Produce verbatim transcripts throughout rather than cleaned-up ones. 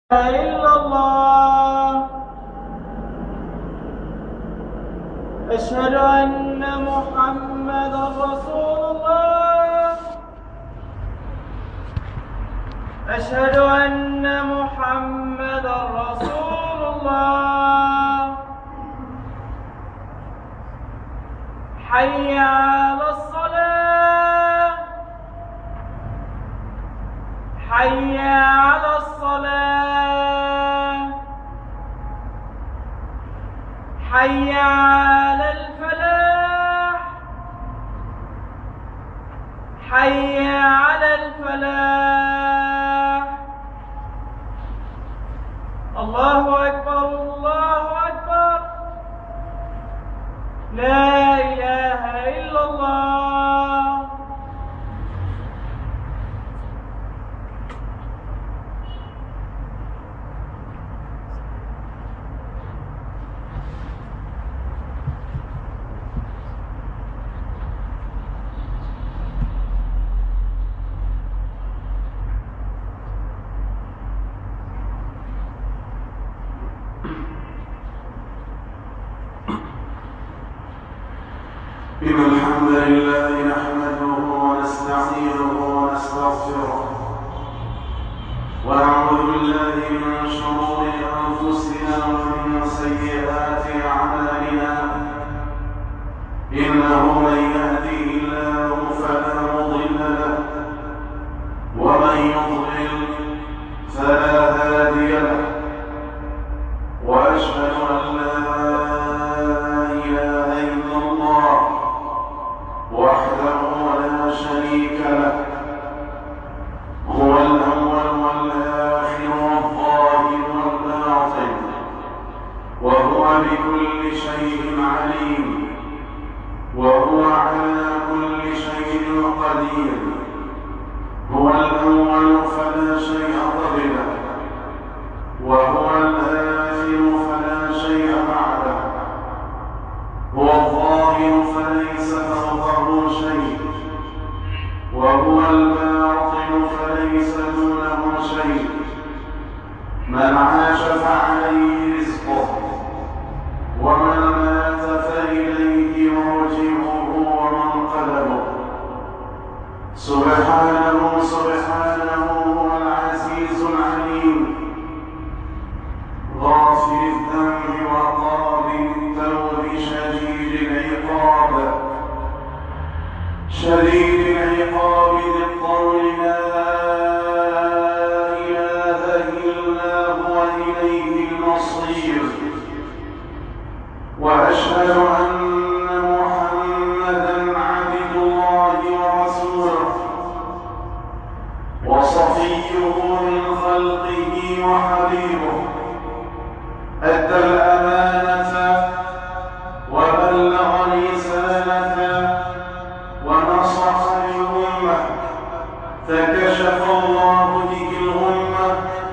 إلا الله. أشهد أن محمدا رسول الله. أشهد أن محمدا رسول الله. حي على الصلاة. حي على الصلاة. حي على الفلاح. حي على الفلاح. الله أكبر الله أكبر. لا إله إلا الله. إن الحمد لله نحمده ونستعينه ونستغفره ونعوذ بالله من شرور أنفسنا ومن سيئات أعمالنا. إنه من يهده الله فلا مضل له ومن يضلل فلا هادي له. وأشهد أن لا إله إلا الله وحده لا شريك له، هو الأول والآخر والظاهر والباطن، وهو بكل شيء عليم، وهو على كل شيء قدير. هو الأول فلا شيء قبله، وهو الآخر فلا شيء بعده، هو الظاهر فليس فوقه شيء، وهو الباطن فليس دونه شيء. من عاش فعليه رزقه، ومن مات فإليه مرجعه ومنقلبه. سبحانه سبحانه هو العزيز العليم، غافر الذنب وقابل التوب شديد العقاب. شديد العقاب ذي الطول لا إله إلا هو إليه المصير. وأشهد أن محمدا عبد الله ورسوله وصفيه من خلقه وحبيبه. أدى الأمانة وبلغ الرسالة ونصح الأمة، فكشف الله به الغمة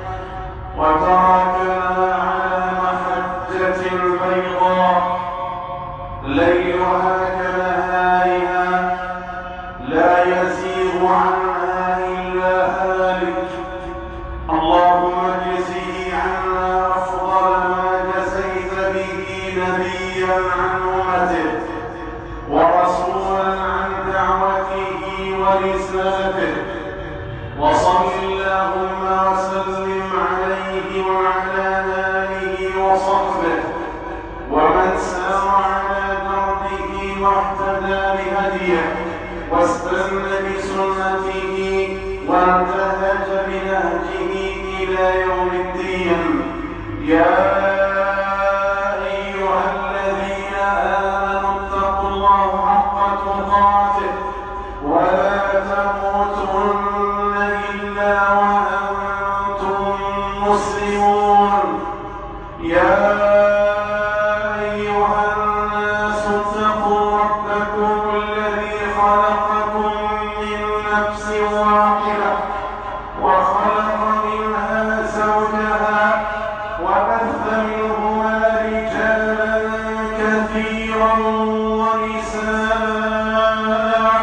وتركنا على محجة بيضاء ليلها كنهارها لا يزيغ عنها إلا هالك. اللهم اجزه عنا أفضل ما جزيت به نبيا عن أمته ورسولا عن دعوته ورسالته. وصل اللهم وسلم عليه وعلى آله وصحبه ومن سار على دربه واهتدى بهديه واستنى بسنته وانتهج بنهجه إلى يوم الدين. يا أيها الذين آمنوا اتقوا الله حق تقاته ولا تموتن إلا وأنتم مسلمون. يا أيها الناس اتقوا ربكم الذي خلقكم من نفس واحدة وخلق منها زوجها وبث منهما رجالا كثيرا ونساء.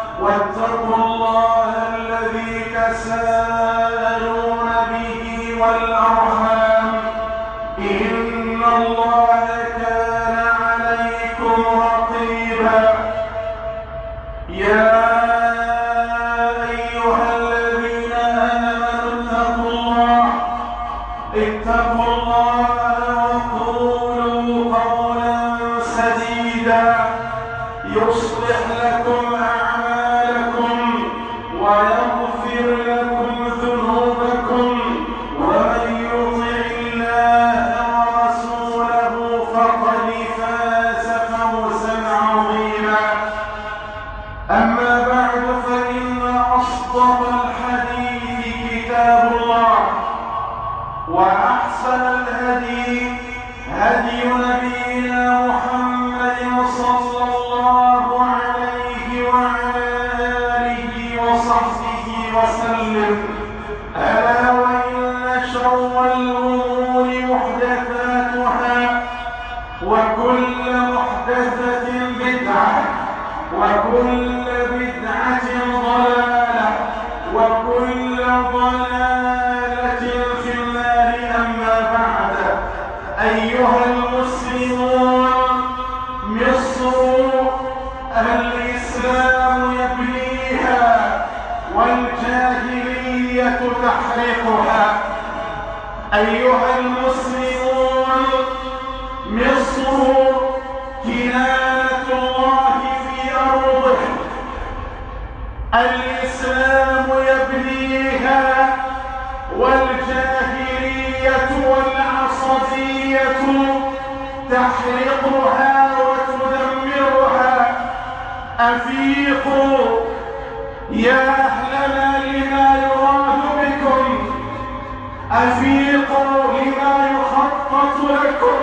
واتقوا الله الذي تساءلون به والأرحام إن الله كان عليكم رقيبا. يا أيها الذين آمنوا اتقوا الله اتقوا الله وقولوا قولا سديدا يصلح لكم أعمالكم ويغفر لكم ذنوبكم ومن يطع الله ورسوله فقد فاز فوزا عظيما. أما بعد فإن أصدق الحديث كتاب الله وأحسن الهدي هدي نبينا محمد صلى الله عليه وعلى آله وصحبه وسلم. ألا وإن شر الأمور محدثاتها وكل محدثة بدعة وكل بدعة ضلالة وكل ضلالة في النار. أما بعد أيها المسلمون، مصر الإسلام يبنيها والجاهلية تحرقها. أيها المسلمون، مصر كنانة الله في أرضه. الإسلام يبنيها والجاهلية والعصبية تحرقها وتدمرها. أفيقوا يا أهلنا لما يراد بكم، أفيقوا لما يخطط لكم،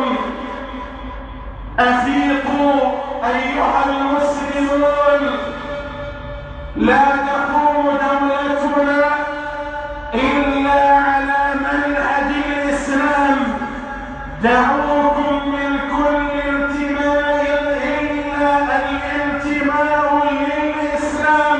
أفيقوا أيها المسلمون. لا تقوم دولتنا إلا على منهج الإسلام. دعوكم من كل انتماء إلا الانتماء للإسلام.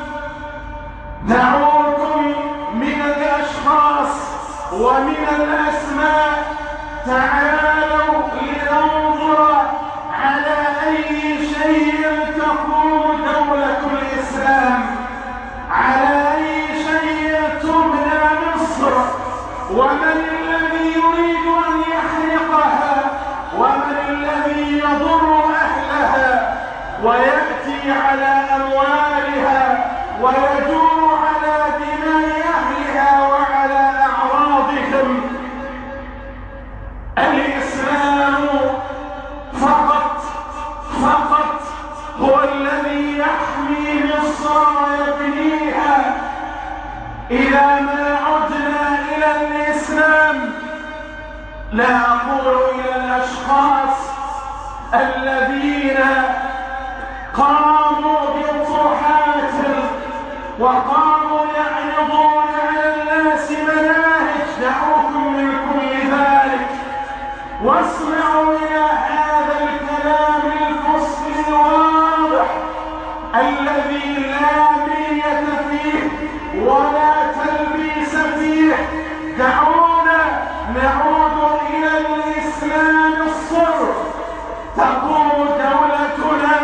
دعوكم من الأشخاص ومن الأسماء. تعالوا لننظر على أي شيء تقوم دولة الإسلام، على أي شيء تبنى مصر، ومن الذي يريد أن يحرقها، ومن الذي يضر أهلها ويأتي على أموالها ويجور على دماء أهلها وعلى أعراضهم. الإسلام فقط فقط هو الذي يحمي مصر ويبنيها. إذا ما عدنا إلى الإسلام، لا أقول إلى الأشخاص الذين قاموا بطروحات وقاموا يعرضون على الناس مناهج. دعوكم من كل ذلك واسمعوا إلى هذا الكلام الفصل الواضح الذي لا مرية فيه ولا تلبيس فيه. دعونا نعود إلى الإسلام الصرف. تقوم دولتنا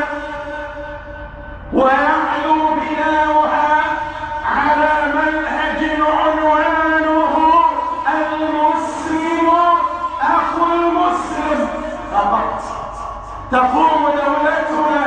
ويعلو بناؤها على منهج عنوانه المسلم أخو المسلم فقط. تقوم دولتنا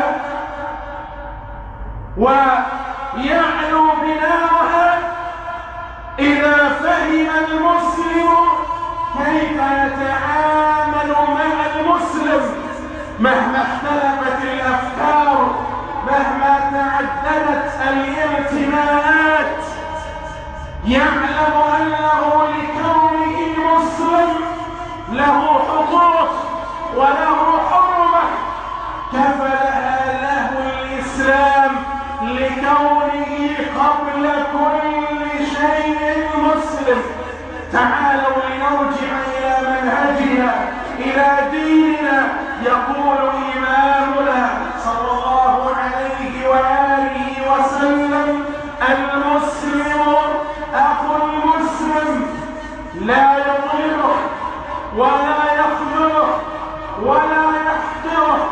ويعلو بناؤها إذا فهم المسلم كيف يتعامل مع المسلم مهما اختلفت الأفكار، مهما تعددت الانتماءات. يعلم أنه لكونه مسلم له حقوق وله حرمة كفلها له الإسلام لكونه قبل كل شيء مسلم. تعالوا لنرجع إلى منهجنا، إلى ديننا. يقول إمامنا صلى الله عليه وآله وسلم: المسلم أخو المسلم لا يطيره ولا يخذله ولا يحقره.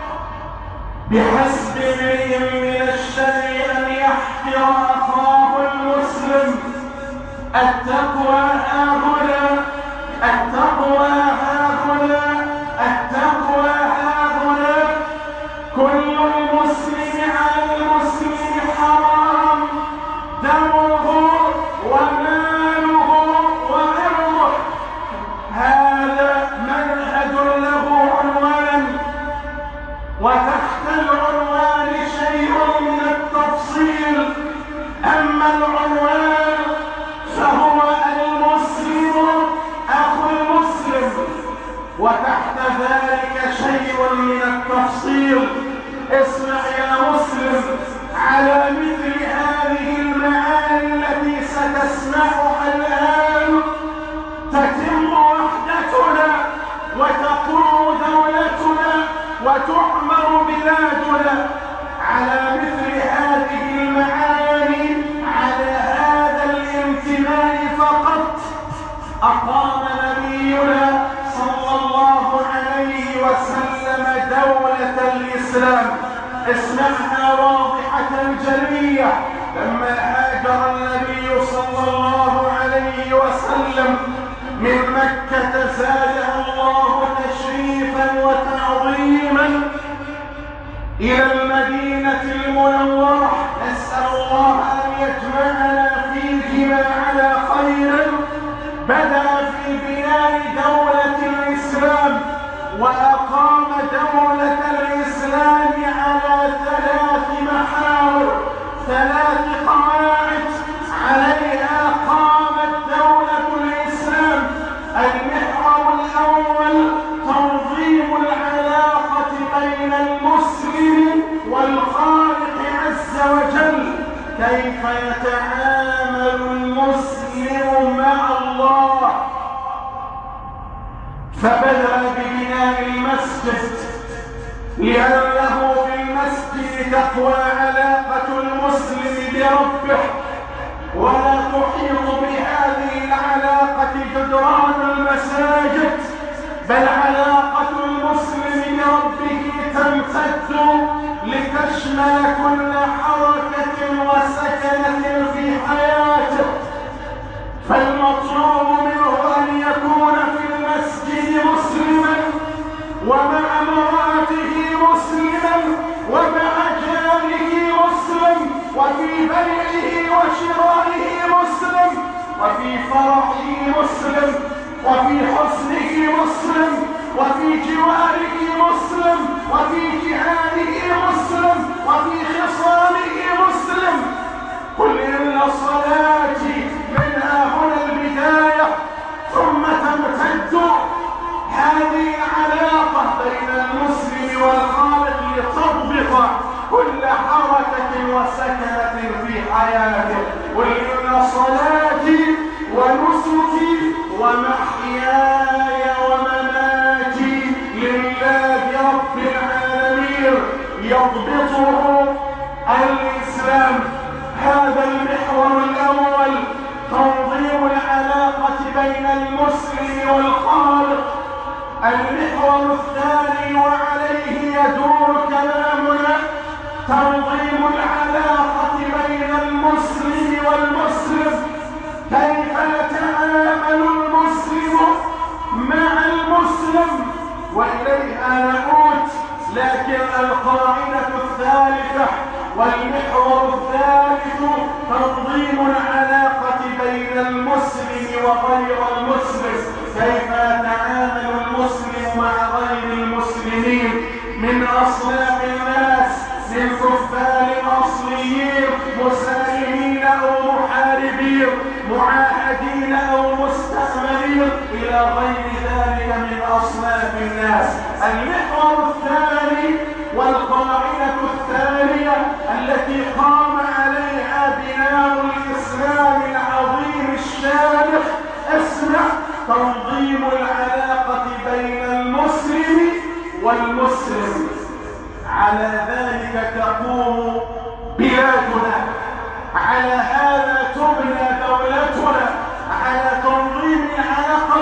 بحسب امرئ من الشر أن يحقر أخاه المسلم. التقوى هاهنا، التقوى هاهنا، التقوى هاهنا. كل المسلم على المسلم حرام، دمه وماله وعرضه. هذا منهج له عنوان، وتحت العنوان شيء من التفصيل. أما العنوان فهو المسلم أخو المسلم، وتحت ذلك شيء من التفصيل. اسمع يا مسلم، على مثل هذه المعاني التي ستسمعها الآن تتم وحدتنا وتقوم دولتنا وتعمر بلادنا. على مثل هذه المعاني، على هذا الانتماء فقط أقام نبينا صلى الله عليه وسلم دولة الإسلام. اسمعها واضحة جلية. لما هاجر النبي صلى الله عليه وسلم من مكة زادها الله تشريفا وتعظيما إلى المدينة المنورة. نسأل الله أن يجمعنا فيهما على خير. بدأ في بناء دولة الإسلام، وأقام دولة الإسلام على ثلاث محاور، ثلاث قواعد عليها قامت دولة الإسلام. المحور الأول تنظيم العلاقة بين المسلم والخالق عز وجل، كيف يتعامل المسلم مع الله. فبدأ ببناء المسجد، لأنه في المسجد تقوى علاقة المسلم بربه، ولا تحيط بهذه العلاقة جدران المساجد، بل علاقة المسلم بربه تمتد لتشمل كل حركة وسكنة في حياته. فالمطلوب منه أن يكون في المسجد مسلما، ومع امراته مسلما، ومع جاره مسلم، وفي بيعه وشرائه مسلم، وفي فرحه مسلم، وفي حزنه مسلم، وفي جواره مسلم، وفي جهاده مسلم، وفي خصامه مسلم. قل إن صلاتي منها هنا البداية، ثم تمتد هذه العلاقة بين المسلم والخالق لتضبط كل حركة وسكنة في حياته. قل إن صلاتي ونسكي ومحياي ومماتي لله رب العالمين، يضبطه الإسلام. هذا المحور الأول، تنظيم العلاقة بين المسلم والخالق. المحور الثاني وعليه يدور كلامنا، تنظيم العلاقة بين المسلم والمسلم، كيف يتعامل المسلم مع المسلم. وإليها نعود، لكن القاعدة الثالثة والمحور الثالث تنظيم العلاقة بين المسلم وغير المسلم، كيف يتعامل المسلم مع غير المسلمين من أصناف الناس، من كفار أصليين مسالمين أو محاربين، معاهدين أو مستأمرين، إلى غير ذلك من أصناف الناس. المحور الثاني والقاعدة الثانية التي قام عليها بناء الإسلام العظيم الشامخ، اسمع، تنظيم العلاقة بين المسلم والمسلم. على ذلك تقوم بلادنا، على هذا تبنى دولتنا، على تنظيم العلاقة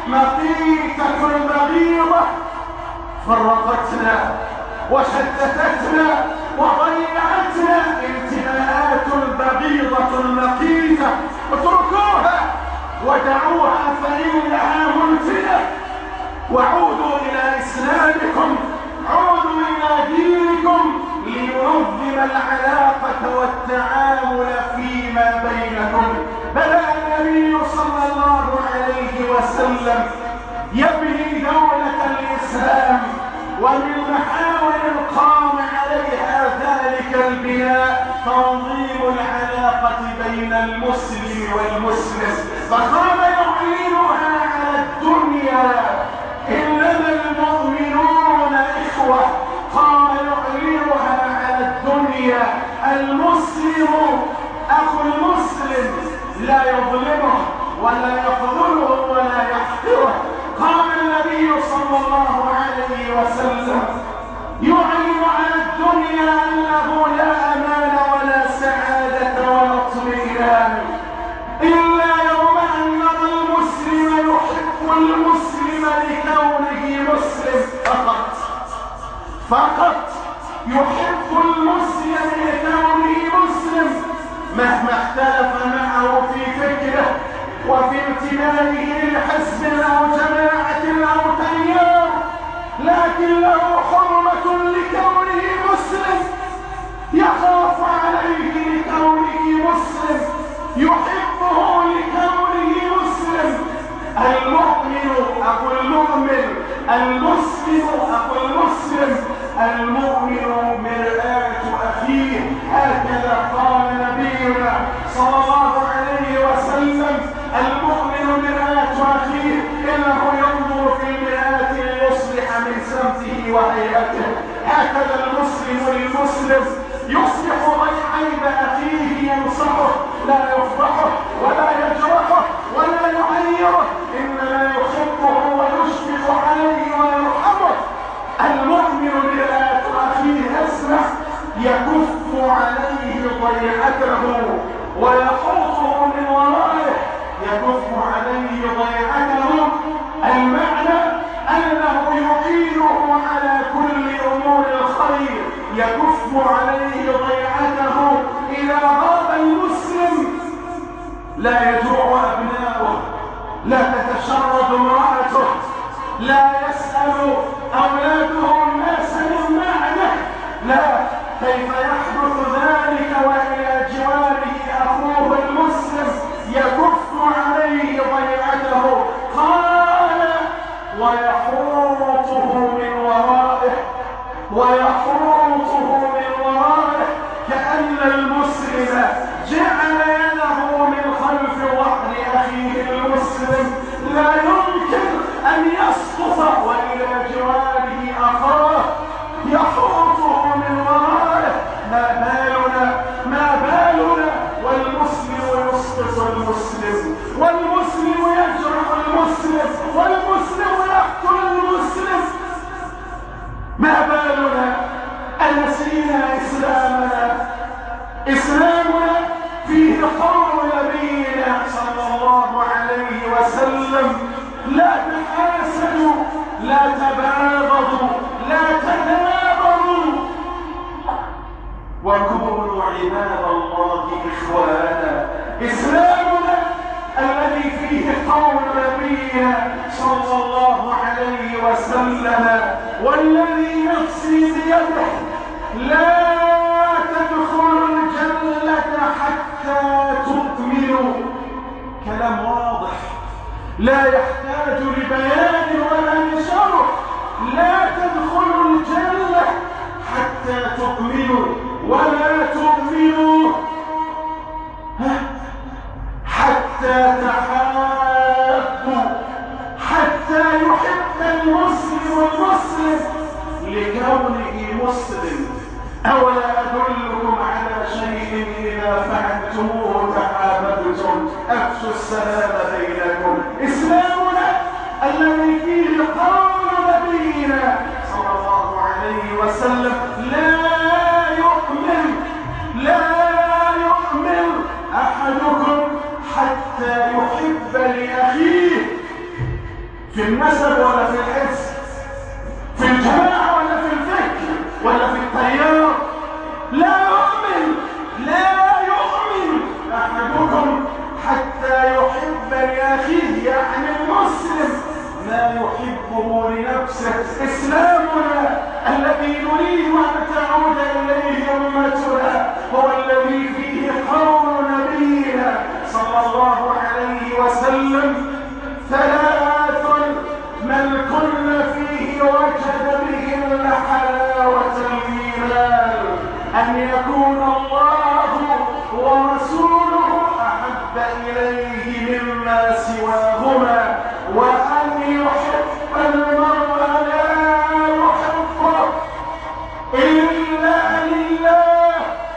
مقيتة بغيضة فرقتنا وشتتتنا وضيعتنا. انتماءات بغيضة مقيتة اتركوها ودعوها فإنها منتنة، وعودوا إلى إسلامكم، عودوا إلى دينكم لينظم العلاقة والتعامل فيما بينكم. بدأ النبي صلى الله عليه وسلم يبني دولة الإسلام، ومن محاور قام عليها ذلك البناء تنظيم العلاقة بين المسلم والمسلم، فقام يعلنها على الدنيا. إنما المؤمنون إخوة، قام يعلنها على الدنيا. المسلم أخو المسلم لا يظلمه ولا يخذله ولا يحقره. قام النبي صلى الله عليه وسلم يعلن على الدنيا أنه لا أمان ولا سعادة ولا اطمئنان إلا يوم أن المسلم يحب المسلم لكونه مسلم فقط، فقط يحب المسلم لكونه مسلم، مهما اختلف معه في فكره وفي انتمائه لحزب أو جماعة أو تيار، لكن له حرمة لكونه مسلم، يخاف عليه لكونه مسلم، يحبه لكونه مسلم. المؤمن أخو المؤمن، المسلم أخو المسلم، المؤمن مرآة أخيه. هكذا قال نبينا صلى الله عليه وسلم: المؤمن مرآة أخيه، إنه ينظر في المرآة ليصلح من سمته وهيئته. هكذا المسلم للمسلم يصلح عيب أخيه، ينصحه لا يفضحه ولا يجرحه ولا يعيره، إنما يحبه ويشفق عليه ويرحمه. المؤمن مرآة أخيه، اسمع، يكف عليه ضيعته ويحوطه من ورائه. يكف عليه ضيعته، المعنى أنه يعينه على كل أمور الخير. يكف عليه ضيعته. إذا غاب المسلم لا يجوع أبناؤه، لا تتشرد امرأته، لا يسأل أولاده الناس من بعده. لا، كيف يحدث ذلك وإلى جواره أخوه المسلم يكف عليه ضيعته؟ قال: ويحوطه من ورائه، ويحوطه من ورائه، كأن المسلم جعل يده من خلف ظهر أخيه المسلم، لا يمكن أن يسقط وإلى جواره أخاه يحوطه من ورائه. ما بالنا ما بالنا والمسلم يسقط المسلم، والمسلم يجرح المسلم، والمسلم يقتل المسلم. ما بالنا أنسينا إسلامنا؟ إسلامنا فيه قول نبينا صلى الله عليه وسلم: لا تحاسدوا، لا تباغضوا، لا تنابضوا، وكونوا عباد الله إخوانا. إسلامنا الذي فيه قول نبينا صلى الله عليه وسلم: والذي نفسي بيده لا تدخلوا الجنة حتى تؤمنوا. كلام واضح لا يحتاج لبيان ولا لشرح. لا تدخلوا الجنة حتى تؤمنوا، ولا تؤمنوا حتى تحابوا، حتى يحب المسلم المسلم لكونه مسلم. أولا أدلكم على شيء إذا فعلتموه تحاببتم، أفشوا السلام بينكم. إسلامنا الذي فيه قول نبينا صلى الله عليه وسلم: لا يؤمن لا يؤمن أحدكم حتى يحب لأخيه في النسب ولا في الاسم، في الجماعة ولا في الفكر ولا في التيار. لا يؤمن لا يؤمن أحدكم حتى يحب لأخيه يعني المسلم ما يحبه لنفسه. إسلامنا الذي نريد أن تعود إليه أمتنا هو الذي فيه قول نبينا صلى الله عليه وسلم: ثلاث من كن فيه وجد بهن حلاوة الإيمان، أن يكون الله ورسوله أحب إليه مما سواهما، وأن يحب المرء لا يحبه إلا لله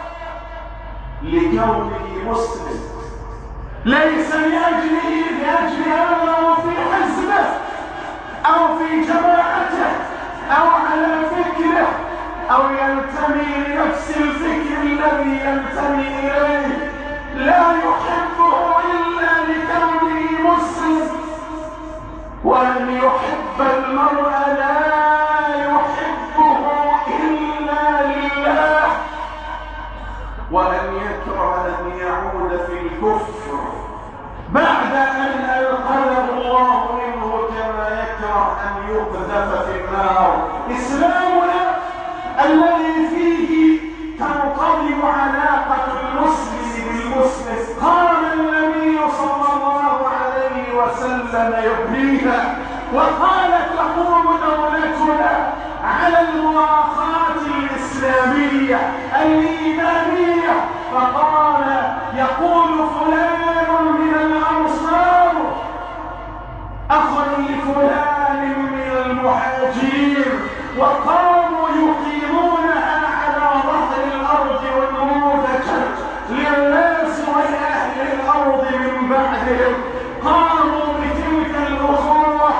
لكونه مسلم، ليس لأجله لأجل أنه في حزبه أو في جماعته أو على فكره أو ينتمي لنفس الفكر الذي ينتمي إليه، لا يحبه إلا لكونه مسلم. وأن يحب المرء لا يحبه إلا لله، وأن يكره أن يعود في الكفر بعد أن أنقذه الله منه كما يكره أن يقذف في النار. إسلامنا الذي فيه تنقضي علاقة المسلم بالمسلم، قال النبي صلى الله عليه وسلم يبنيها وقالت تقوم دولتنا على المواخاة الإسلامية الإيمانية، فقال يقول فلان من الأنصار أخ لفلان من المهاجرين، وقاموا يقيمونها على ظهر الأرض ونموذجا للناس ولأهل الأرض من بعدهم. قاموا بتلك الأخوة،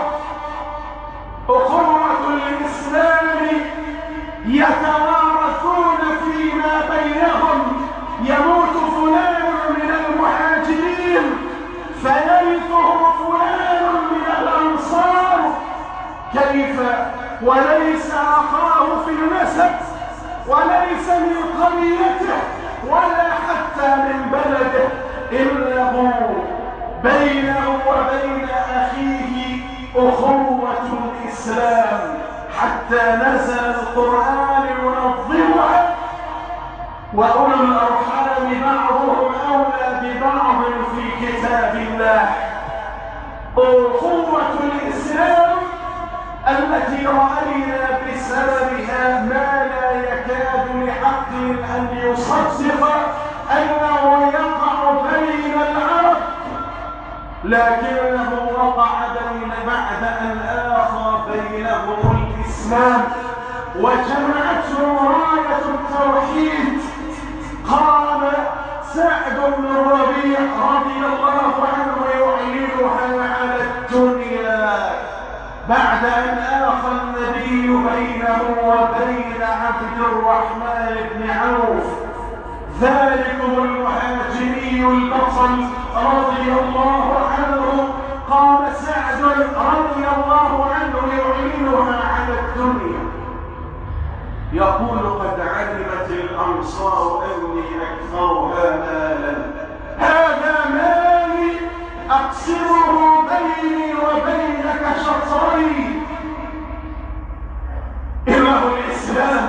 أخوة الإسلام، يتوارثون فيما بينهم. يموت فلان من المهاجرين فيرثه فلان من الأنصار. كيف وليس أخاه في النسب وليس من قبيلته ولا حتى من بلده، إنه بينه وبين أخيه أخوة الإسلام، حتى نزل القرآن ينظمها: وأولو الأرحام بعضهم أولى ببعض في كتاب الله. أخوة الإسلام التي رأينا بسببها ما لا يكاد لعقل أن يصدق أنه يقع بين العرب، لكنه وقع بين بعد أن آخى بينهم الإسلام وجمعتهم راية التوحيد. قام سعد بن الربيع رضي الله عنه يعلنها على الدنيا بعد أن آخى النبي بينه وبين عبد الرحمن بن عوف، ذلكم المهاجري البطل رضي الله عنه. قام سعد رضي الله عنه يعلنها على الدنيا، يقول: قد علمت الأنصار أني أكثرها مالا، هذا مالي أقسمه بيني وبينك شطرين. إنه الإسلام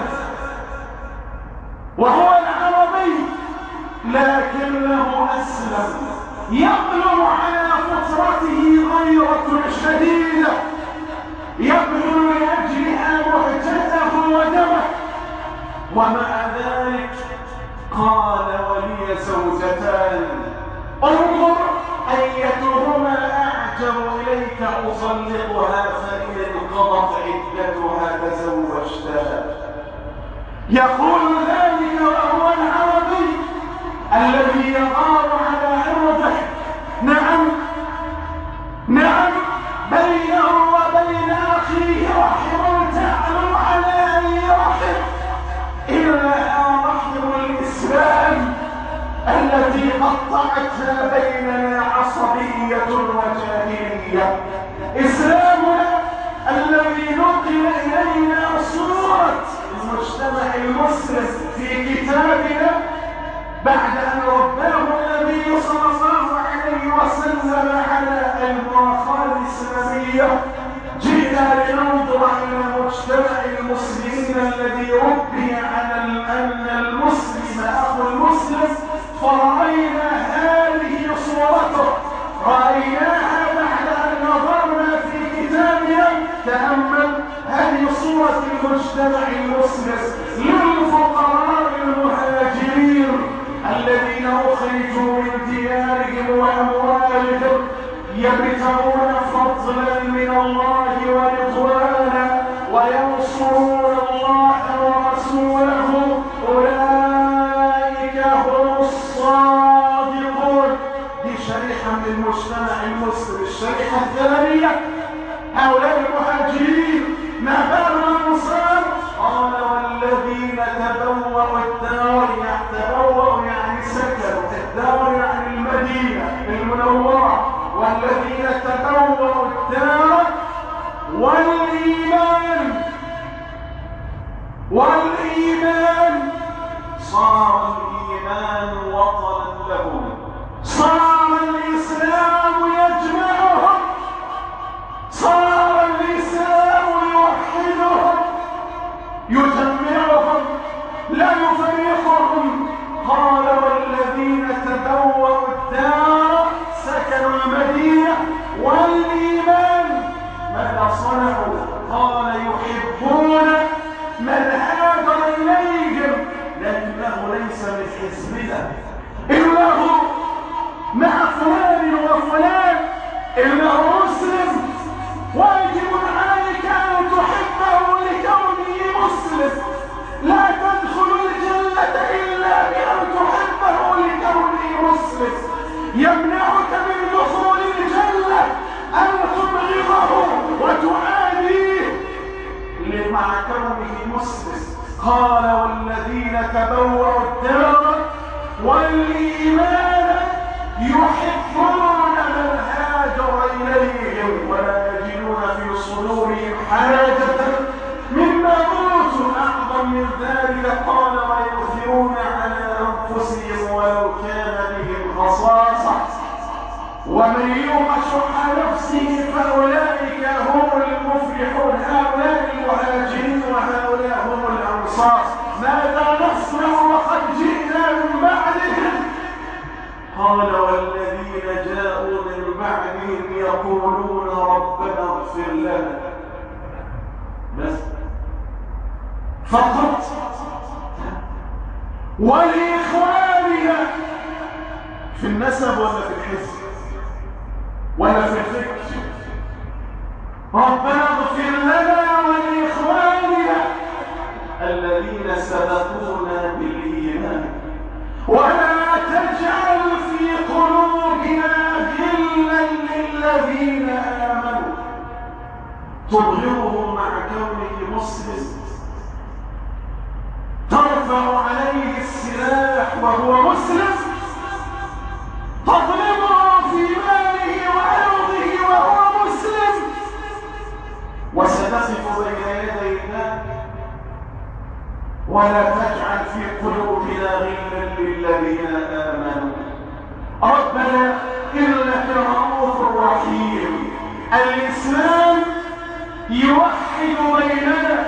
وهو العربي، لكنه أسلم، يقلب على فطرته غيرة شديدة، يبذل لأجلها مهجته ودمه، ومع ذلك قال: ولي زوجتان، انظر أيتهما أعجب إليك أطلقها، فإن انقضت عدتها تزوجتها. يقول ذلك وهو العربي الذي يغار على عرضه. نعم نعم، بينه وبين أخيه رحم تعلم على أي رحم، إنها رحم الإسلام التي قطعتها بيننا عصبية وجاهلية. إسلام أرسل إلينا صورة المجتمع المسلم في كتابنا بعد أن رباه النبي صلى الله عليه وسلم على المواقع الإسلامية. جئنا لننظر إلى مجتمع المسلمين الذي ربي على أن المسلم أخو المسلم، فرأينا هذه صورته، رأيناها بعد أن نظرنا في كتابنا. تأمل هذه صورة المجتمع المسلم للفقراء المهاجرين الذين أخرجوا من ديارهم وأموالهم يبتغون فضلا من الله ورضوانا وينصرون الله ورسوله، أولئك هم الصادقون. دي شريحة من المجتمع المسلم. الشريحة الثانية هؤلاء المهاجرين. ما بال الأنصار؟ قال والذين تبوأوا الدار، تبوأوا يعني سكنوا، الدار يعني المدينة المنورة، والذين تبوأوا الدار والإيمان والإيمان صار الإيمان وطنا لهم، صار الإسلام يجمعهم، صار الإسلام يوحدهم يجمعهم لا يفرقهم. قال والذين تبوأوا الدار سكنوا المدينة والإيمان ماذا صنعوا؟ قال يحبون من هاجر إليهم لكنه ليس من حزبنا، إنه مع فلان وفلان، إنه مسلم، واجب عليك أن تحبه لكونه مسلم، لا تدخل الجنة إلا بأن تحبه لكونه مسلم. يمنعك من دخول الجنة أن تبغضه وتعاديه مع كونه مسلم. قال والذين تبوأوا الدار والإيمان يحبون من هاجر إليهم ولا يجدون في صدورهم حاجة مما أوتوا. أعظم من ذلك قال ويؤثرون على أنفسهم ولو كان بهم خصاصة ومن يوق شح نفسه فأولئك هم المفلحون. هؤلاء المهاجرين وهؤلاء هم الأنصار. ماذا نصنع وقد جئنا من بعدهم؟ قال والذين جاءوا من بعدهم يقولون ربنا اغفر لنا، بس فقط، ولإخواننا في النسب ولا في الحزب ولا في الفكر. ربنا اغفر لنا ولإخواننا الذين سبقونا بالإيمان ولا تجعل في قلوبنا غلا للذين آمنوا. تبغضهم مع كونه مسلم، ترفع عليه السلاح وهو مسلم، تظلمه في ماله وعرضه وهو مسلم، وستقف بين يدي الله. ولا تجعل في قلوبنا غلا للذين آمنوا. ربنا إنك رؤوف رحيم. الإسلام يوحد بيننا.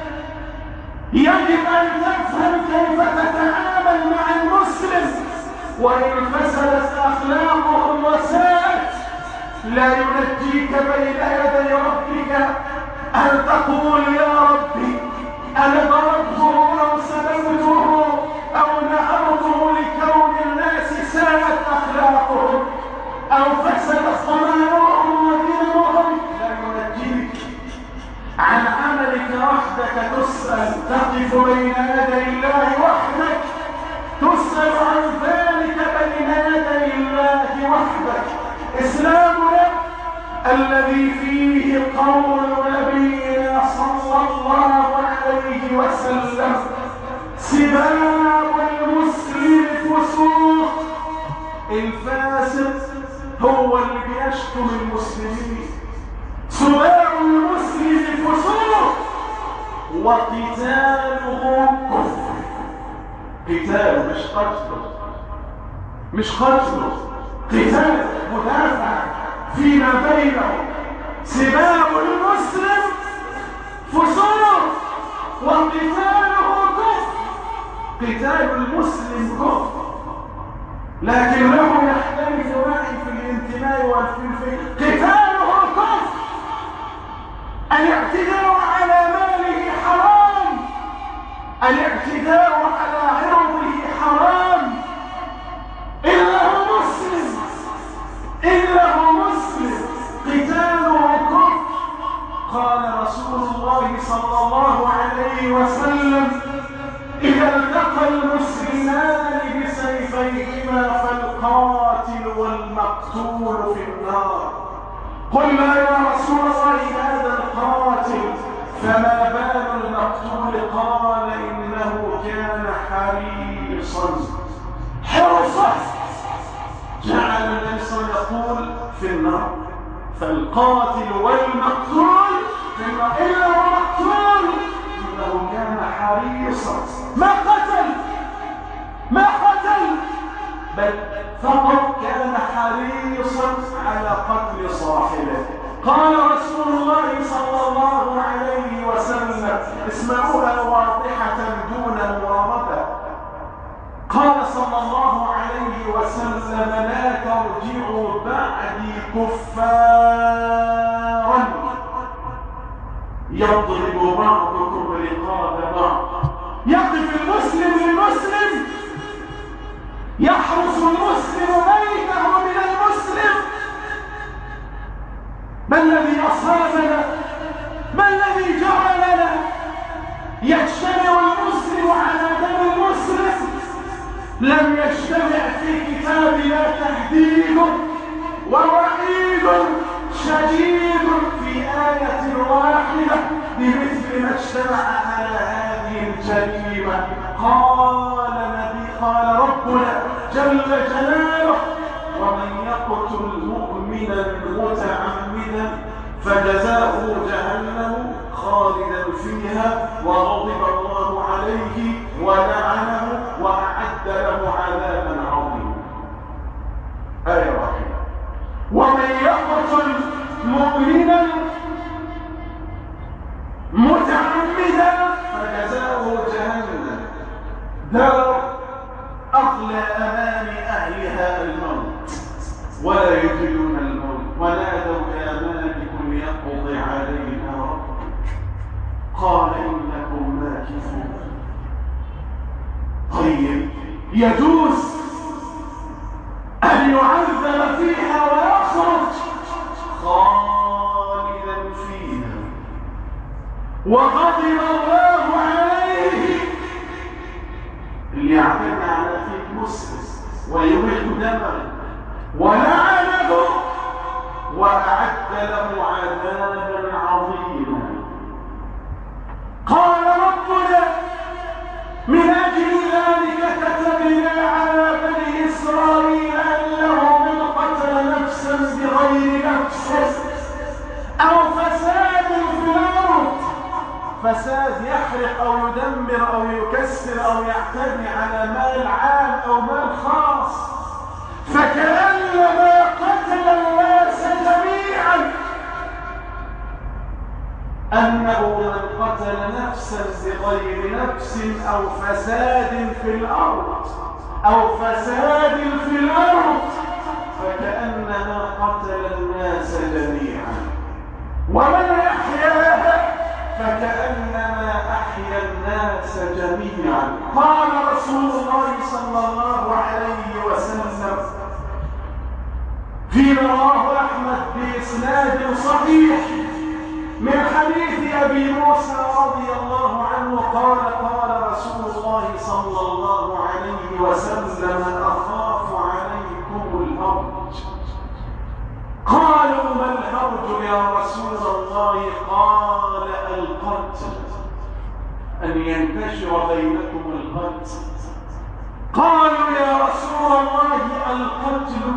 يجب أن تفهم كيف تتعامل مع المسلم، وإن فسدت أخلاقهم وساءت لا ينجيك بين يدي ربك أن تقول يا ربي أنا ضربته أو سلمته أو نهرته لكون الناس ساءت أخلاقهم أو فسدت ضمائرهم ودينهم. لا ينجيك. عن عملك وحدك تسأل. تقف بين يدي الله وحدك تسأل عن ذلك بين يدي الله وحدك. إسلامنا الذي فيه قول نبينا صلى الله عليه وسلم سباب المسلم فسوق. الفاسق هو اللي بيشتم المسلمين. سباب المسلم فسوق وقتاله كفر. قتاله مش قتله، مش قتله، قتال مدافع فيما بينهم. سباب المسلم فسوق وقتاله كفر. قتال المسلم كفر، لكنه يحتمل واحد في الانتماء والفلفل. قتاله كفر. الاعتداء على ماله حرام، الاعتداء على عرضه حرام. إنه مسلم، إنه مسلم، قتاله كفر. قال رسول الله صلى الله عليه وسلم: إذا التقى المسلمان بسيفيهما فالقاتل والمقتول في النار. قلنا يا رسول الله هذا القاتل، فما بال المقتول؟ قال: إنه كان حريصا حرصا. جعل النبي صلى الله عليه وسلم يقول في النار، فالقاتل والمقتول في النار. إلا المقتول إنه كان حريصا، ما قتل، ما قتل، بل فقط كان حريصا على قتل صاحبه. قال رسول الله صلى الله عليه وسلم، اسمعوها واضحة دون مرابطة، قال صلى الله عليه وسلم: لا ترجعوا بعدي كفارا يضرب بعضكم رقاب بعض. يقف المسلم للمسلم، يحرس المسلم بيته من المسلم. ما الذي أصابنا؟ ما الذي جعلنا يجتمع المسلم على دم المسلم؟ لم يجتمع في كتابنا تهديد ووعيد شديد في آية واحدة بمثل ما اجتمع على هذه الجريمة. قال نبي قال ربنا جل جلاله: ومن يقتل مؤمنا متعمدا فجزاؤه جهنم خالدا فيها وغضب الله عليه ولعنه وأعد له عذابا عظيما. آية واحدة. ومن يقتل مؤمنا متعمدا فجزاؤه جهنم دار أغلى أمام أهلها الموت ولا يجدون الموت ونادوا يا مالك ليقض علينا ربك قال إنكم ماكثون. طيب، يجوز أن يعذب فيها ويخرج خالدا فيها وغضب الله عليه. اللي يعتدى على فيك مسلم ويريح دمه ولعنه وأعد له عذابا عظيما. قال ربنا: من أجل ذلك كتبنا على بني إسرائيل أنه من قتل نفسا بغير نفس أو فساد في الأرض، فساد يحرق أو يدمر أو يكسر أو يعتدي على مال عام أو مال خاص، فكأنما قتل الناس جميعا. أنه من قتل نفسا بغير نفس أو فساد في الأرض أو فساد في الأرض فكأنما قتل الناس جميعا. ومن أحياها فكأنما أحيا الناس جميعا. قال رسول الله صلى الله عليه وسلم فيما رواه أحمد بإسناد صحيح من حديث أبي موسى رضي الله عنه قال: قال رسول الله صلى الله عليه وسلم: أخاف عليكم الهرج. قالوا: ما الهرج يا رسول الله؟ قال: القتل، أن ينتشر بينكم القتل. قالوا: يا رسول الله القتل،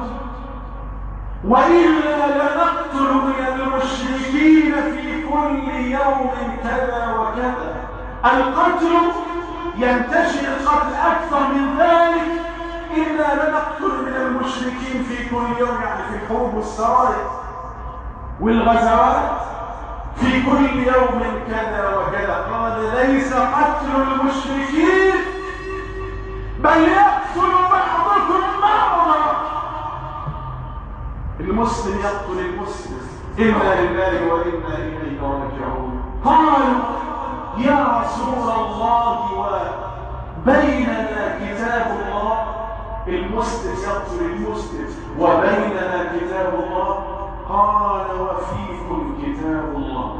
وإلا لنقتل من المشركين في كل يوم كذا وكذا. القتل ينتشر قتل أكثر من ذلك، إنا لنقتل من المشركين في كل يوم، يعني في الحروب والسرايا والغزوات في كل يوم كذا وكذا. قال ليس قتل المشركين بل يقتل بعضكم بعضا. المسلم يقتل المسلم، إنا لله وإنا إليه راجعون. قالوا يا رسول الله وبيننا كتاب الله، المسلم يقتل المسلم وبيننا كتاب الله. قال وفيكم كتاب الله،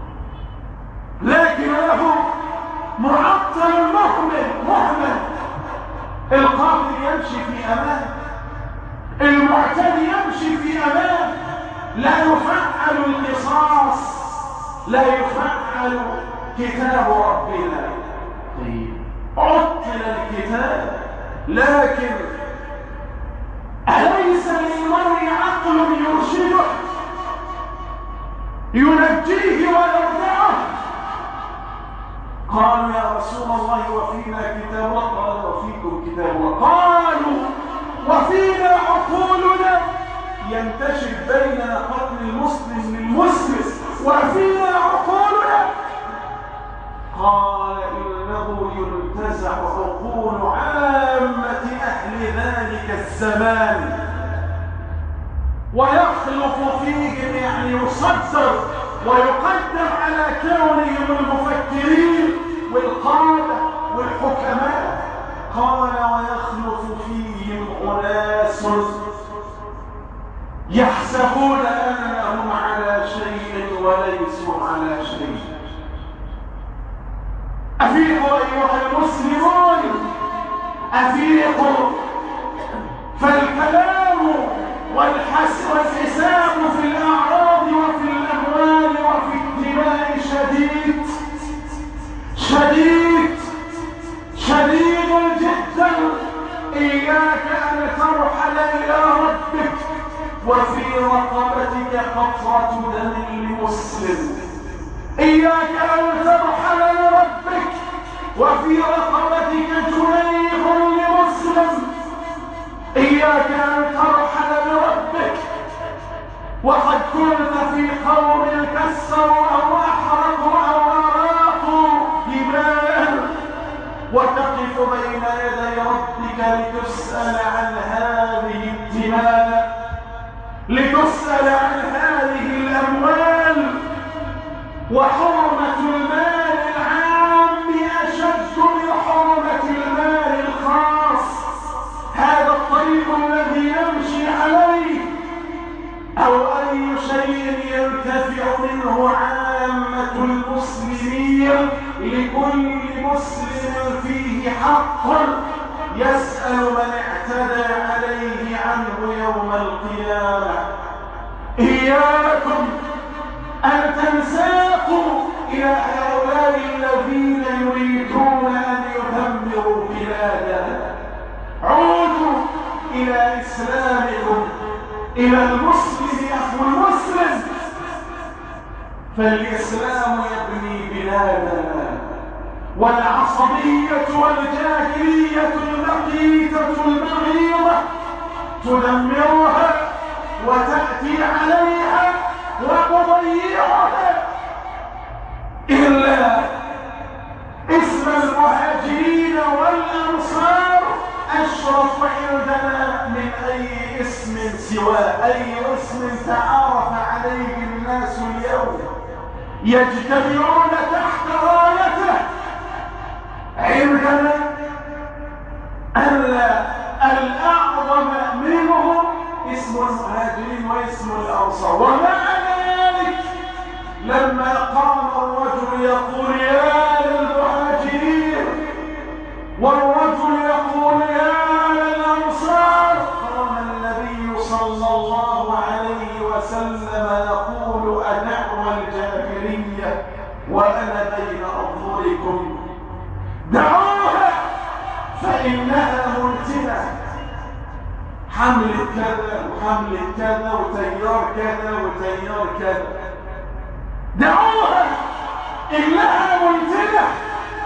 لكن له معطل مهمل مهمل. القاتل يمشي في امان، المعتدي يمشي في امان، لا يفعل القصاص، لا يفعل كتاب ربنا. طيب عطل الكتاب، لكن أليس للمرء عقل يرشده ينجيه ويرجعه؟ قالوا يا رسول الله وفينا كتاب الله. قال وفيكم كتاب الله. قالوا وفينا عقولنا، ينتشر بيننا قتل المسلم للمسلم وفينا عقولنا. قال إنه ينتزع عقول عامة أهل ذلك الزمان ويخلف فيهم، يعني يصدر ويقدم على كونهم المفكرين والقادة والحكماء. قال ويخلف فيهم أناس يحسبون أنهم على شيء وليسوا على شيء. أفيقوا أيها المسلمون، أفيقوا، فالكلام والحساب في الأعراض وفي الأموال وفي الدماء شديد شديد شديد جدا. إياك أن ترحل إلى ربك وفي رقبتك قطرة دم لمسلم. إياك أن ترحل لربك وفي رقبتك جنيح لمسلم. إياك أن ترحل لربك وقد كنت في قوم كسروا أو أحرقوا أو أراقوا دماء، وتقف بين يدي ربك لتسأل عن هذه الدماء، لتسأل عن هذه الأموال. وحرمة المال العام أشد من حرمة المال الخاص. هذا الطريق الذي يمشي عليه أو أي شيء ينتفع منه عامة المسلمين، لكل مسلم فيه حق يسأل من اعتدى عليه عنه يوم القيامة. إياكم أن تنساقوا إلى هؤلاء الذين يريدون أن يدمروا بلادنا. عودوا إلى إسلامكم، إلى المسلم أخو المسلم، فالإسلام يبني بلادنا، والعصبية والجاهلية المقيتة المغيرة تدمرها وتأتي عليها وتضيعها. إلا اسم المهاجرين والأنصار أشرف عندنا من أي اسم سواه، أي اسم تعارف عليه الناس اليوم يجتمعون تحت رايته. عندنا الأعظم منهم اسم المهاجرين واسم الأنصار، ومع ذلك لما قام الرجل يقول يا للمهاجرين والرجل يقول يا للأنصار، قام النبي صلى الله عليه وسلم يقول أدعوى الجاهلية وأنا بين أظهركم، دعوها فإنها منتنة. حمل كذا وحمل كذا وتيار كذا وتيار كذا، دعوها إنها منتنة.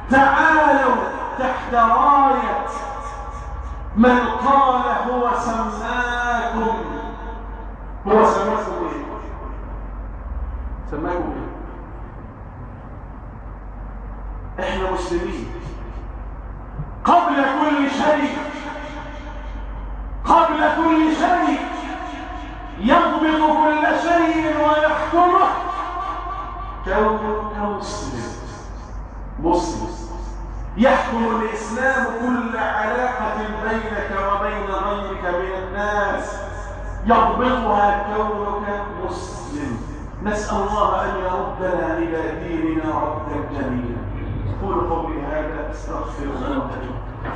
تعالوا تحت راية من قال هو سماكم. هو سماكم ايه؟ سماكم ايه؟ احنا مسلمين قبل كل شيء، قبل كل شيء يضبط كل شيء ويحكمه كونك مسلم. مسلم يحكم الإسلام كل علاقة بينك وبين غيرك من الناس، يضبطها كونك مسلم. نسأل الله أن يردنا إلى ديننا ردا جميلا. قولوا قولي هذا استغفر الله لي.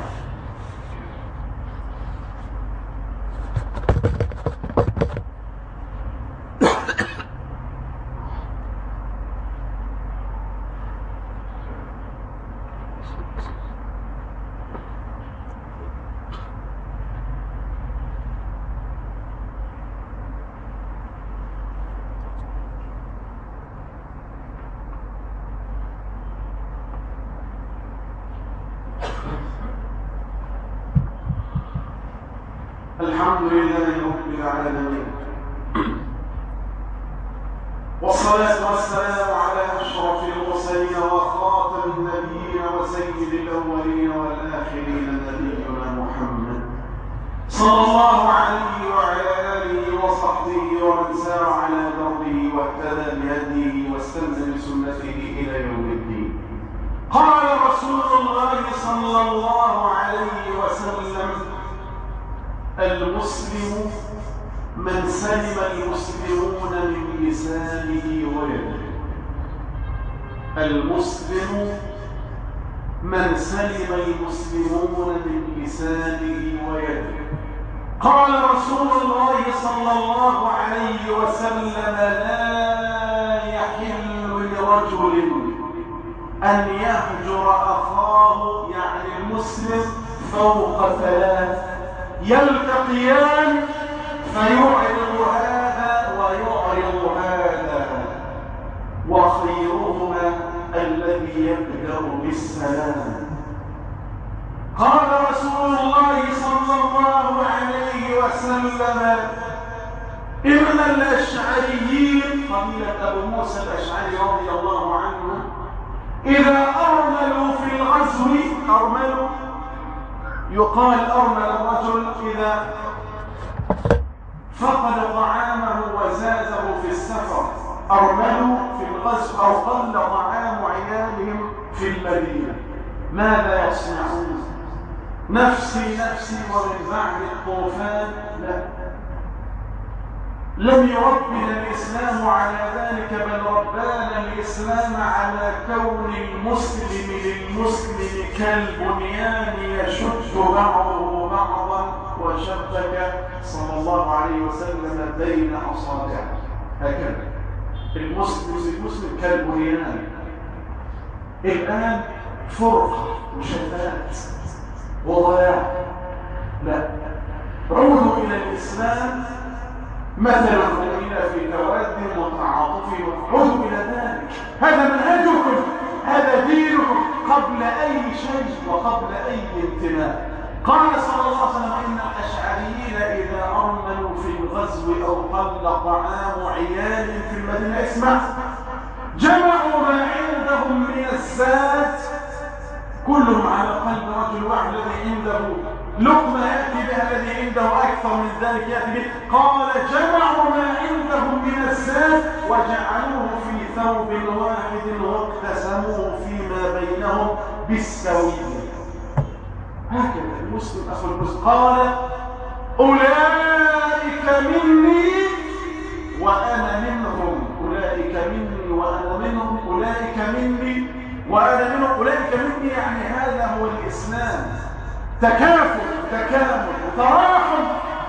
الحمد لله رب العالمين، والصلاة والسلام على أشرف المرسلين وخاتم النبيين وسيد الأولين والآخرين نبينا محمد صلى الله عليه وعلى آله وصحبه ومن سار على دربه واهتدى بهديه واستنى بسنته إلى يوم الدين. قال رسول الله صلى الله عليه وسلم: المسلم من سلم المسلمون من لسانه ويده. المسلم من سلم المسلمون من لسانه ويده. قال رسول الله صلى الله عليه وسلم: لا يحل لرجل أن يهجر أخاه يعني المسلم فوق ثلاث، يلتقيان فيعرض هذا ويعرض هذا، وخيرهما الذي يبدأ بالسلام. قال رسول الله صلى الله عليه وسلم: إن الأشعريين، قبيلة أبو موسى الأشعري رضي الله عنه، إذا أرملوا في الغزو، أرملوا يقال أرمل الرجل إذا فقد طعامه وزاده في السفر، أرملوا في الغزو أو قل طعام عيالهم في المدينة، ماذا يصنعون؟ نفسي نفسي ومن بعد الطوفان؟ لا، لم يربنا الإسلام على ذلك، بل ربانا الإسلام على كون المسلم للمسلم كالبنيان يشد بعضه بعضا، وشبك صلى الله عليه وسلم بين أصابعه هكذا. المسلم للمسلم كالبنيان. الآن فرقة وشتات وضياع. لا، عودوا إلى الإسلام مثل المؤمنين في تواد وتعاطف، عودوا إلى ذلك. هذا منهجكم، هذا دينكم قبل أي شيء وقبل أي انتماء. قال صلى الله عليه وسلم: إن الأشعريين إذا أرملوا في الغزو أو قل طعام عيال في المدينة، اسمع، جمعوا ما عندهم من الزاد، كلهم على قلب رجل واحد الذي عنده لقمة يأتي بها، الذي عنده أكثر من ذلك يأتي به. قال: جمعوا ما عندهم من الزاد وجعلوه في ثوب واحد واقتسموه فيما بينهم بالسوية. هكذا المسلم أخو المسلم. قال: أولئك مني وأنا منهم، أولئك مني وأنا منهم، أولئك مني وأنا منهم، أولئك مني، يعني هذا هو الإسلام، تكافل تكامل وتراحم،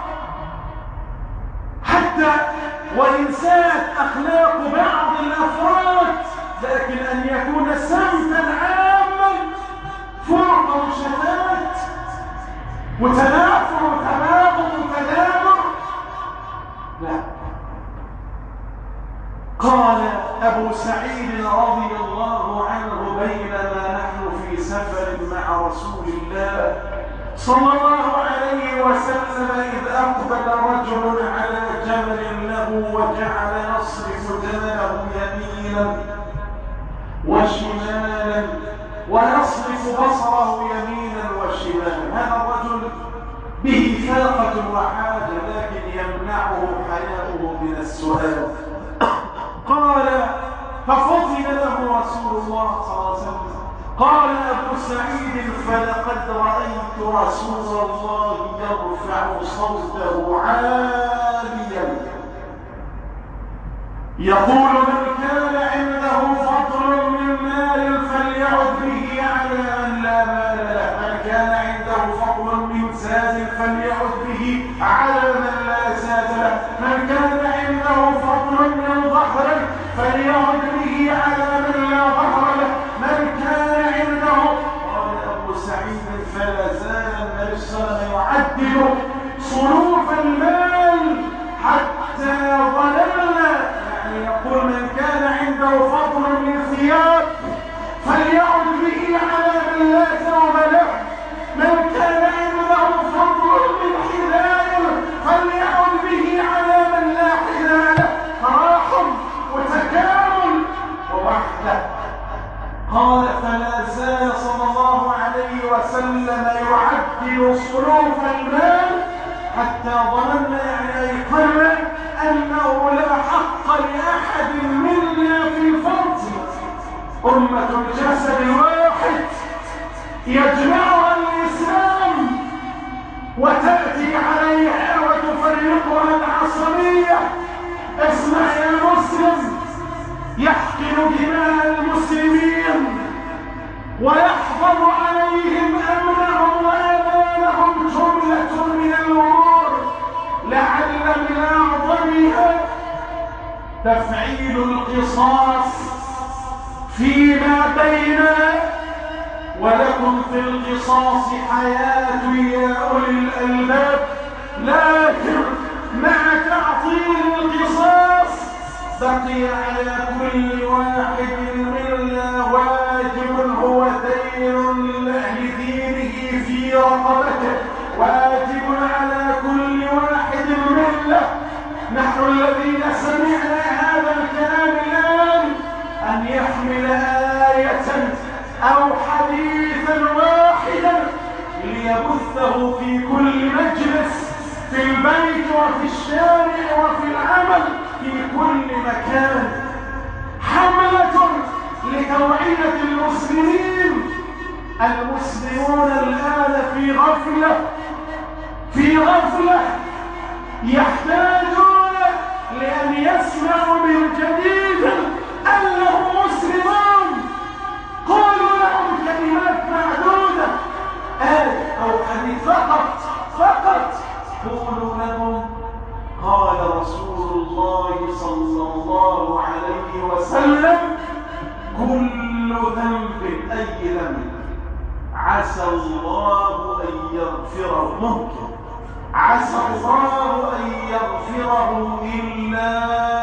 حتى وإن ساءت أخلاق بعض الأفراد، لكن أن يكون سمتا عاما، فرقة وشتات وتنافر وتباغض وتدابر، لا. قال أبو سعيد رضي الله عنه: بينما نحن في سفر مع رسول الله صلى الله عليه وسلم إذ أقبل رجل على جمل له وجعل يصرف جمله يمينا وشمالا ويصرف بصره يمينا وشمالا. هذا الرجل به فاقة وحاجة لكن يمنعه حياؤه من السؤال. قال ففطن له رسول الله صلى الله عليه وسلم. قال أبو سعيد فلقد رأيت رسول الله يرفع صوته عاليا يقول من كان عنده فضل من مال فليعد به على من لا مال له، من كان عنده فضل من زاد فليعد به على من لا زاد له، من كان عنده فضل من ظهر فليعد به على من لا ظهر له، من كان عنده. قال أبو سعيد فلا زال النبي صلى الله عليه وسلم يعدل صنوف المال حتى ظننا، يعني يقول من كان عنده فضل من ثياب فليعد به على من لا ثوب له، من كان عنده فضل من حذاء فليعد به على من لا حذاء له. تراحم وتكامل ووحدة. قال فلا زال صلى الله عليه وسلم يعدل صنوف المال حتى ظننا، يعني أيقنا أنه لا حق لأحد منا في الفرد. أمة الجسد الواحد يجمعها الإسلام وتأتي عليها وتفرقها العصبية. اسمع يا مسلم، يحقن دماء المسلمين ويحفظ عليهم أمنهم وأمانهم جملة من الأمور، لعل من أعظمها تفعيل القصاص فيما بيننا. ولكم في القصاص حياة يا أولي الألباب، لكن مع تعطيل القصاص بقي على كل واحد منا واجب هو دين لأهل دينه في رقبته، واجب على كل واحد منا. نحن الذين سمعنا هذا الكلام الآن أن يحمل آية أو حديثا واحدا ليبثه في كل مجلس، في البيت وفي الشارع وفي العمل في كل مكان، حملة لتوعية المسلمين. المسلمون الآن في غفلة في غفلة يحتاجون لأن يسمعوا من جديد أنهم مسلمون. قولوا لهم كلمات معدودة، آية أو حديث فقط فقط قولوا لهم قال رسول الله صلى الله عليه وسلم كل ذنب، أي ذنب عسى الله أن يغفره، ممكن عسى الله أن يغفره إلا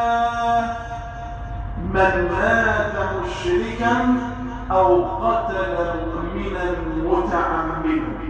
من مات مشركا أو قتل مؤمنا متعمدا.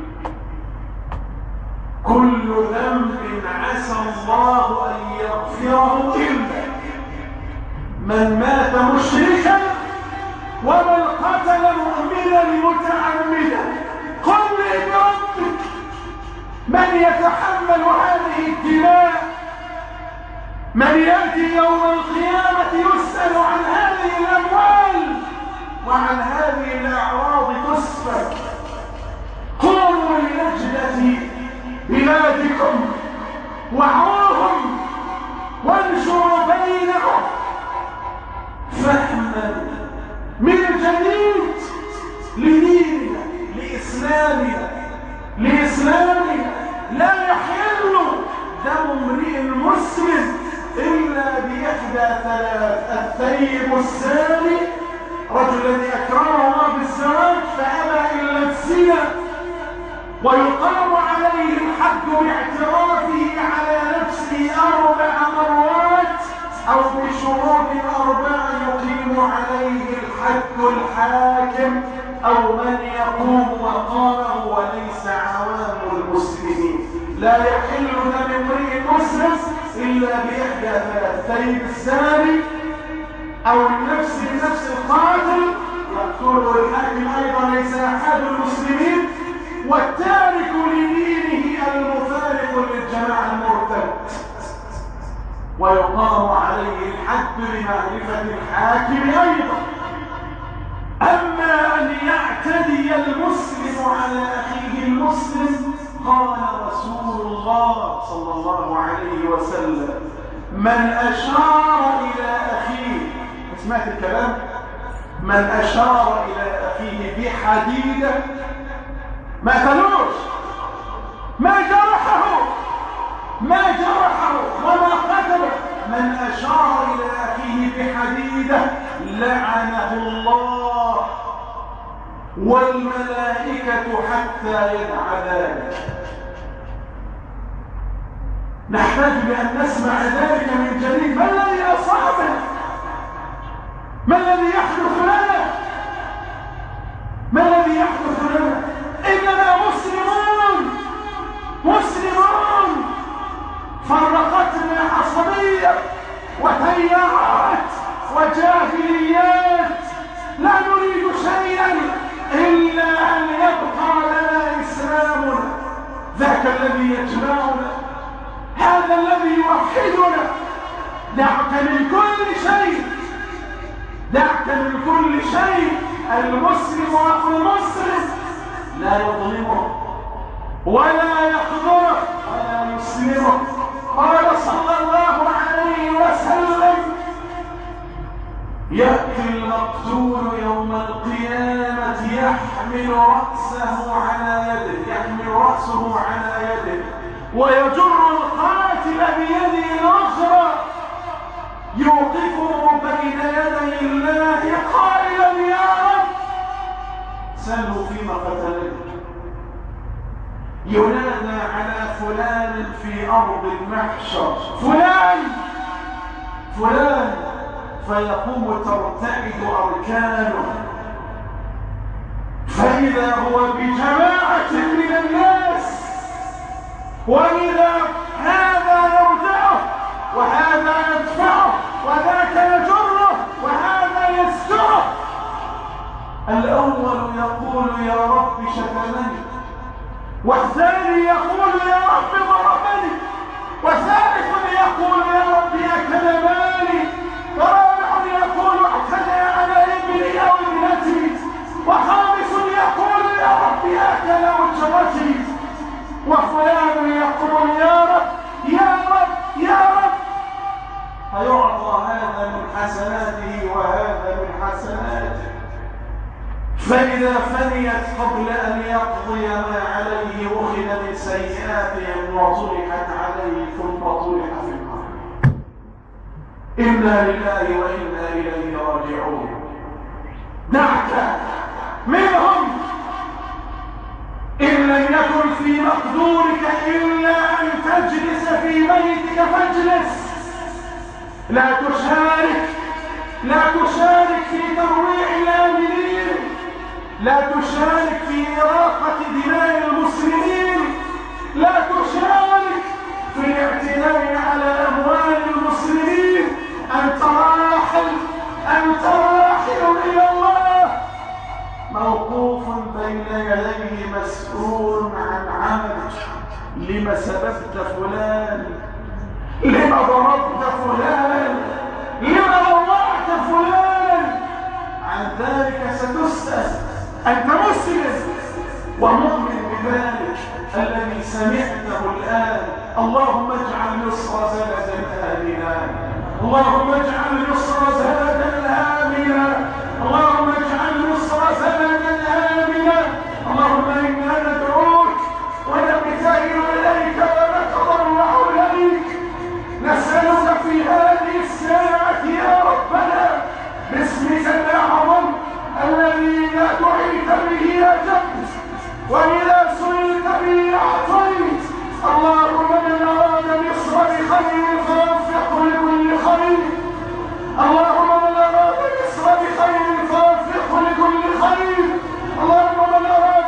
كل ذنب عسى الله أن يغفره إلا من مات مشركا ومن قتل مؤمنا متعمدا. قل لربك من يتحمل هذه الدماء، من يأتي يوم القيامة يسأل عن هذه الأموال وعن هذه الأعراض تسفك. قوموا لنجدة بلادكم وعوهم وانشروا بينهم فهما من جديد لديننا لإسلامنا لإسلامنا. لا يحل دم امرئ مسلم إلا بإحدى ثلاث: الثيب الزاني، رجل الذي أكرمه الله بالزواج فأبى إلا الزنا ويقام عليه الحد باعترافه على نفسه أربع مرات أو بشروط أربعة يقيم عليه الحد الحاكم أو من يقوم يقوم مقامه وليس عوام المسلمين. لا يحل دم امرئ مسلم إلا بإحدى ثلاثتين: الزاني أو النفس بنفس القاتل يقتله الحاكم أيضا ليس أحد المسلمين، والتارك لدينه المفارق للجماعة المرتد، ويقام عليه الحد لمعرفة الحاكم أيضا. أما أن يعتدي المسلم على أخيه المسلم، قال رسول الله صلى الله عليه وسلم: من أشار إلى أخيه، سمعت الكلام؟ من أشار إلى أخيه بحديدة ما قتلوش، ما جرحه ما جرحه وما قتله، من أشار إلى أخيه بحديدة لعنه الله والملائكة حتى يدع ذلك. نحتاج بأن نسمع ذلك من جديد. ما الذي أصابنا؟ ما الذي يحدث لنا؟ ما الذي يحدث لنا؟ إننا مسلمون مسلمون فرقتنا عصبية وتيارات وجاهليات، لا نريد شيئا إلا أن يبقى لنا إسلامنا، ذاك الذي يجمعنا، هذا الذي يوحدنا. دعك من كل شيء، دعك من كل شيء. المسلم أخو المسلم لا يظلمه ولا يخذله ولا يسلمه. قال صلى الله عليه وسلم: يأتي المقتول يوم القيامة يحمل رأسه على يده يحمل رأسه على يده ويجر القاتل بيده الأخرى يوقفه بين يدي الله قائلا: يا رب سلوا فيما قتلني. ينادى على فلان في أرض المحشر: فلان فلان، فيقوم ترتعد أركانه، فإذا هو بجماعة من الناس، وإذا هذا يرجعه وهذا يدفعه وذاك يجره وهذا يستره. الأول يقول: يا رب شتمني، والثاني يقول: يا رب ضربني، وثالث يقول: يا رب أكل مالي، ورابع يقول: اعتدى على ابني أو ابنتي، وخامس يقول: يا رب أكل أجرتي، وفلان يقول: يا رب يا رب يا رب. فيعطى هذا من حسناته وهذا من حسناته، فإذا فنيت قبل أن يقضي ما عليه أخذ من سيئاتهم وطرحت عليه ثم طرح في النار. إنا لله وإنا إليه راجعون. دعك منهم، إن لم يكن في مقدورك إلا أن تجلس في بيتك فاجلس، لا تشارك لا تشارك في ترويع الآمنين، لا تشارك في إراقة دماء المسلمين، لا تشارك في الاعتداء على أموال المسلمين. أنت راحل أنت راحل إلى الله، موقوف بين يديه مسؤول عن عملك. لما سببت فلان؟ لما ضربت فلان؟ لما روعت فلان؟ عن ذلك ستسأل. أنت مسلم ومؤمن بذلك الذي سمعته الآن. اللهم اجعل مصر بلدا آمنا، اللهم اجعل مصر بلدا آمنا، اللهم اجعل مصر بلدا آمنا. اللهم إنا ندعوك ونبتهل إليك ونتضرع إليك، نسألك في هذه الساعة يا ربنا باسمك الأعظم الذي إذا دعيت به أجبت وإذا سئلت به أعطيت. اللهم من أراد مصر بخير فوفقه لكل خير، اللهم من أراد مصر بخير فوفقه لكل خير، اللهم من أراد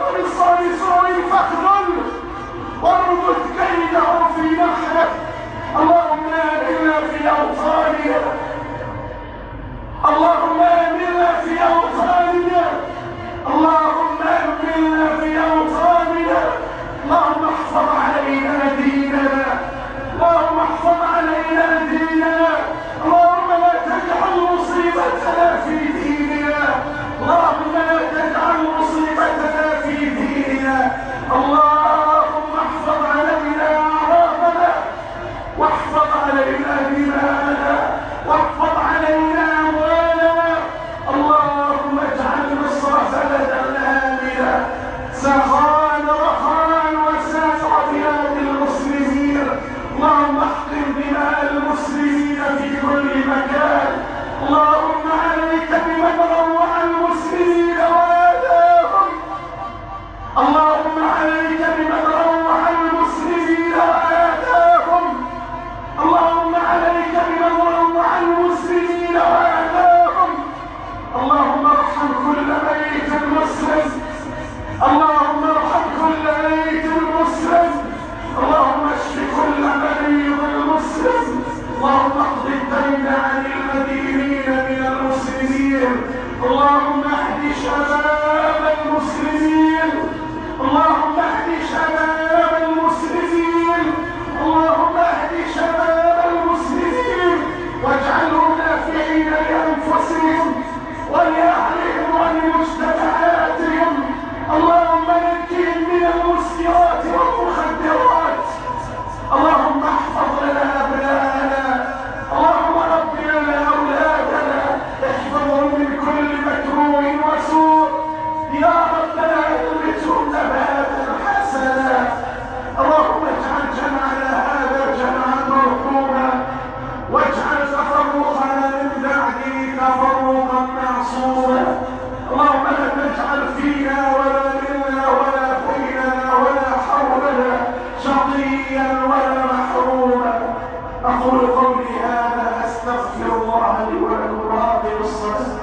اللهم اهد شباب المسلمين، اللهم اهد شباب المسلمين، اللهم اهد شباب المسلمين واجعلهم نافعين لانفسهم ولأهلهم ولمجتمعاتهم. اللهم نجهم من المسكرات والمخدرات. اللهم احفظ لنا أبناءنا، اللهم رب لنا أولادنا، احفظهم من كل مكروه وسوء يا ربنا، انبتهم نباتا حسنا. اللهم اجعل جمعنا هذا جمعا مرحوما، واجعل تفرقنا من بعده تفرقا معصوما. اللهم لا تجعل فينا ولا منا ولا بيننا ولا حولنا شقيا ولا محروما. اقول قولي هذا استغفر الله لي ولكم واقم الصلاه.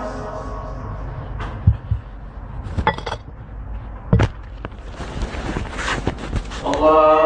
الله